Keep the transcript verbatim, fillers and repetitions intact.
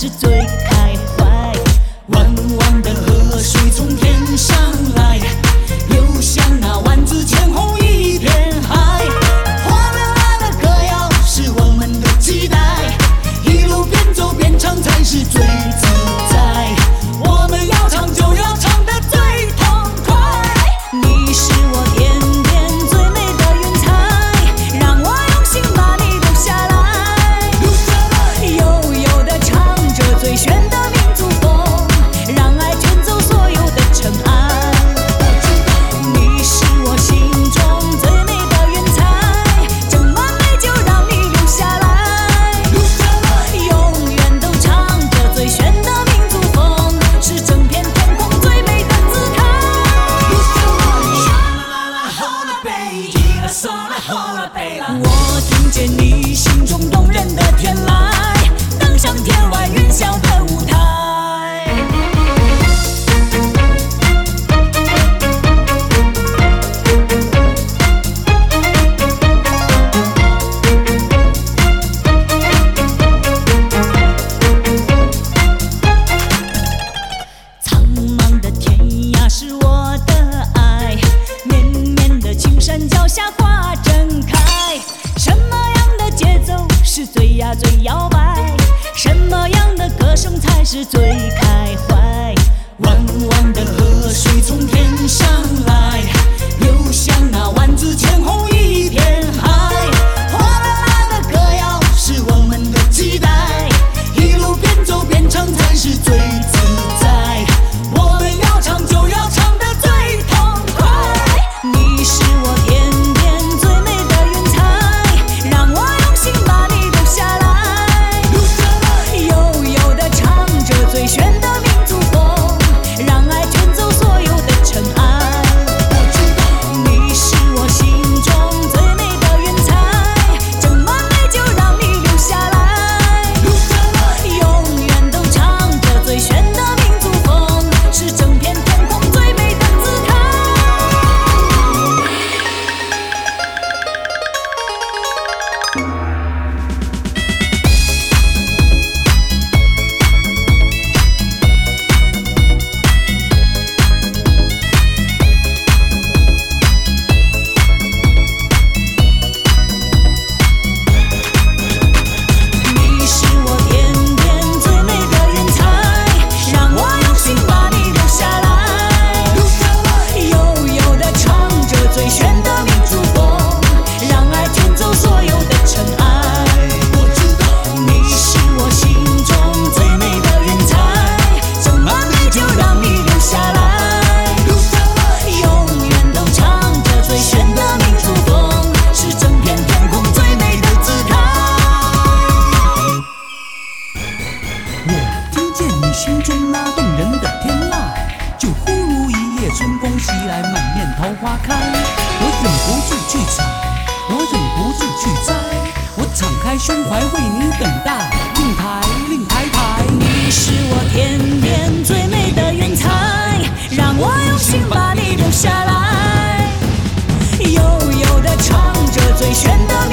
是最开怀。弯弯的河水从天上来，流向那万紫千红一片海。我们来了歌谣是我们的期待，一路边走边唱才是最自在。我们要唱就要唱得最痛快。你是我天边最美的云彩，让我用心把你留下来。悠悠地唱着最炫的民族风，让爱卷走所有的尘埃。你是我心中最美的云彩，整晚美就让你留下来。永远都唱着最炫的民族风，是整片天空最美的姿态。我听见你心中动人的天籁，登上天外云霄的舞台。苍茫的天涯是我的爱，绵绵的青山脚下花正开。什么样的节奏是最呀最摇摆？什么样的歌声才是最开怀？弯弯的河水从天上来，流向那万紫千红一片海。我们来了歌谣是我们的期待，一路边走边唱才是最自在。我们要唱就要唱得最痛快。你是我天边最美的云彩，让我用心把你留下来。悠悠地唱着最炫的民族风，让爱卷走所有的尘埃。你是我心中最美的云彩，整晚美就让你留下来。永远都唱着最炫的民族风，是整片天空最美的姿态。你是我天边最美的云彩，让我用心把你留下来。悠悠地唱着最炫的民族风，让爱卷走所有的尘埃。你是我心中最美的云彩，整晚美就让你留下来。永远都唱着最炫的民族风，是整片天空最美的姿态。 我听见你心中那动人的天籁，就忽如一夜春风袭来，满面桃花开。我忍不住去采，我忍不住去摘，我敞开胸怀为你等待，令台令台台。 你是我天边最美的云彩，让我用心把你留下来。悠悠地唱着最炫的